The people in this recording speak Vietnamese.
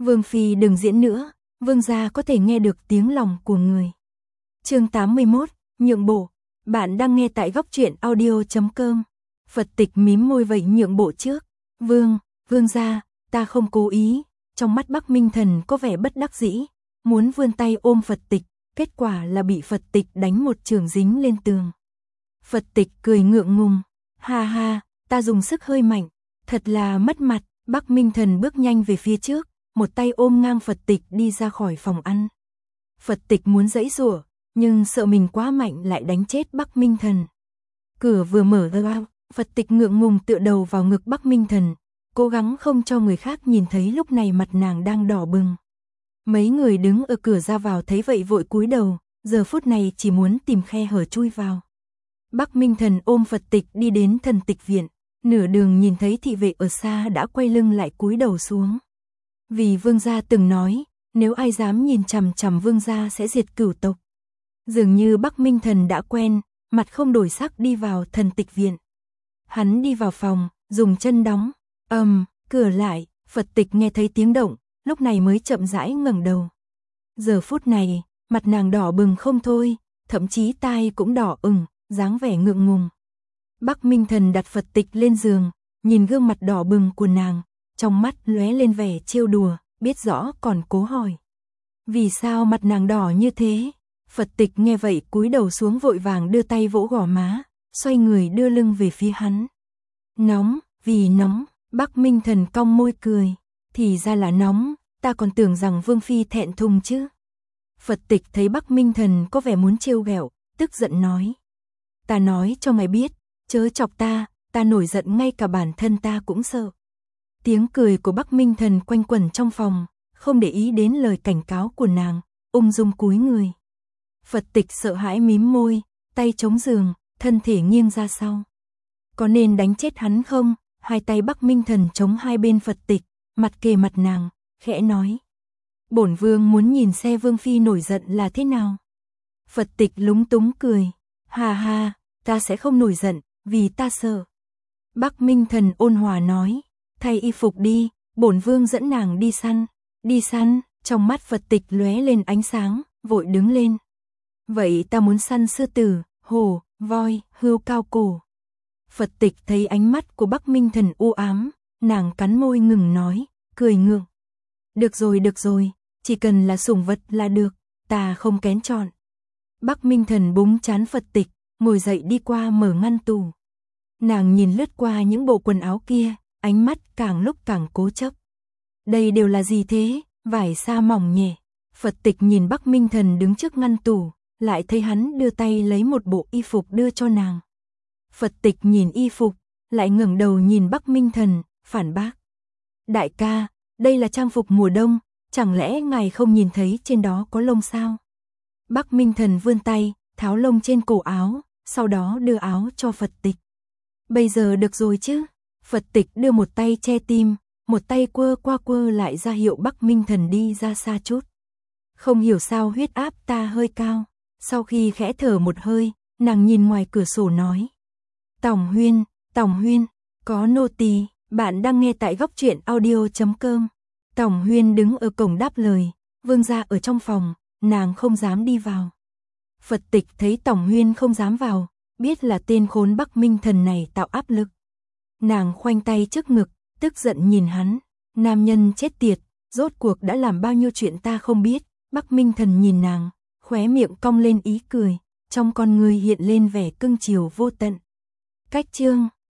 Vương phi đừng diễn nữa, vương gia có thể nghe được tiếng lòng của người. Chương 81, nhượng bộ. Bạn đang nghe tại góc truyện audio.com. Phật Tịch mím môi vậy nhượng bộ trước. Vương gia, ta không cố ý. Trong mắt Bắc Minh Thần có vẻ bất đắc dĩ, muốn vươn tay ôm Phật Tịch, kết quả là bị Phật Tịch đánh một chưởng dính lên tường. Phật Tịch cười ngượng ngùng, ha ha, ta dùng sức hơi mạnh, thật là mất mặt. Bắc Minh Thần bước nhanh về phía trước, một tay ôm ngang Phật Tịch đi ra khỏi phòng ăn. Phật Tịch muốn giãy giụa, nhưng sợ mình quá mạnh lại đánh chết Bắc Minh Thần. Cửa vừa mở ra, Phật Tịch ngượng ngùng tựa đầu vào ngực Bắc Minh Thần, cố gắng không cho người khác nhìn thấy lúc này mặt nàng đang đỏ bừng. Mấy người đứng ở cửa ra vào thấy vậy vội cúi đầu, giờ phút này chỉ muốn tìm khe hở chui vào. Bắc Minh Thần ôm Phật Tịch đi đến Thần Tịch viện, nửa đường nhìn thấy thị vệ ở xa đã quay lưng lại cúi đầu xuống. Vì vương gia từng nói, nếu ai dám nhìn chằm chằm vương gia sẽ diệt cửu tộc. Dường như Bắc Minh Thần đã quen, mặt không đổi sắc đi vào Thần Tịch viện. Hắn đi vào phòng, dùng chân đóng, cửa lại, Phật Tịch nghe thấy tiếng động, lúc này mới chậm rãi ngẩng đầu. Giờ phút này, mặt nàng đỏ bừng không thôi, thậm chí tai cũng đỏ ửng, dáng vẻ ngượng ngùng. Bắc Minh Thần đặt Phật Tịch lên giường, nhìn gương mặt đỏ bừng của nàng, trong mắt lóe lên vẻ trêu đùa, biết rõ còn cố hỏi. Vì sao mặt nàng đỏ như thế? Phật Tịch nghe vậy cúi đầu xuống vội vàng đưa tay vỗ gò má, xoay người đưa lưng về phía hắn. Nóng, vì nóng, Bắc Minh Thần cong môi cười, thì ra là nóng, ta còn tưởng rằng vương phi thẹn thùng chứ. Phật Tịch thấy Bắc Minh Thần có vẻ muốn trêu ghẹo, tức giận nói. Ta nói cho mày biết, chớ chọc ta nổi giận ngay cả bản thân ta cũng sợ. Tiếng cười của Bắc Minh Thần quanh quẩn trong phòng, không để ý đến lời cảnh cáo của nàng, ung dung cúi người. Phật Tịch sợ hãi mím môi, tay chống giường, thân thể nghiêng ra sau. Có nên đánh chết hắn không? Hai tay Bắc Minh Thần chống hai bên Phật Tịch, mặt kề mặt nàng, khẽ nói. Bổn vương muốn nhìn xe vương phi nổi giận là thế nào. Phật Tịch lúng túng cười, ha ha, ta sẽ không nổi giận, vì ta sợ. Bắc Minh Thần ôn hòa nói, thay y phục đi, bổn vương dẫn nàng đi săn. Đi săn, trong mắt Phật Tịch lóe lên ánh sáng, vội đứng lên. Vậy ta muốn săn sư tử, hổ, voi, hươu cao cổ. Phật Tịch thấy ánh mắt của Bắc Minh Thần u ám, nàng cắn môi ngừng nói, cười ngượng. Được rồi, chỉ cần là sủng vật là được, ta không kén chọn. Bắc Minh Thần búng trán Phật Tịch, ngồi dậy đi qua mở ngăn tủ. Nàng nhìn lướt qua những bộ quần áo kia, ánh mắt càng lúc càng cố chấp. Đây đều là gì thế, vải sa mỏng nhẹ. Phật Tịch nhìn Bắc Minh Thần đứng trước ngăn tủ, lại thấy hắn đưa tay lấy một bộ y phục đưa cho nàng. Phật Tịch nhìn y phục, lại ngẩng đầu nhìn Bắc Minh Thần, phản bác. Đại ca, đây là trang phục mùa đông, chẳng lẽ ngài không nhìn thấy trên đó có lông sao? Bắc Minh Thần vươn tay, tháo lông trên cổ áo, sau đó đưa áo cho Phật Tịch. Bây giờ được rồi chứ? Phật Tịch đưa một tay che tim, một tay quơ qua quơ lại ra hiệu Bắc Minh Thần đi ra xa chút. Không hiểu sao huyết áp ta hơi cao. Sau khi khẽ thở một hơi, nàng nhìn ngoài cửa sổ nói. Tòng Huyên, có nô tỳ, bạn đang nghe tại góc truyện audio.com. Tòng Huyên đứng ở cổng đáp lời, vương gia ở trong phòng, nàng không dám đi vào. Phật Tịch thấy Tòng Huyên không dám vào, biết là tên khốn Bắc Minh Thần này tạo áp lực. Nàng khoanh tay trước ngực, tức giận nhìn hắn, nam nhân chết tiệt, rốt cuộc đã làm bao nhiêu chuyện ta không biết. Bắc Minh Thần nhìn nàng, khóe miệng cong lên ý cười, trong con người hiện lên vẻ cưng chiều vô tận. Cách chương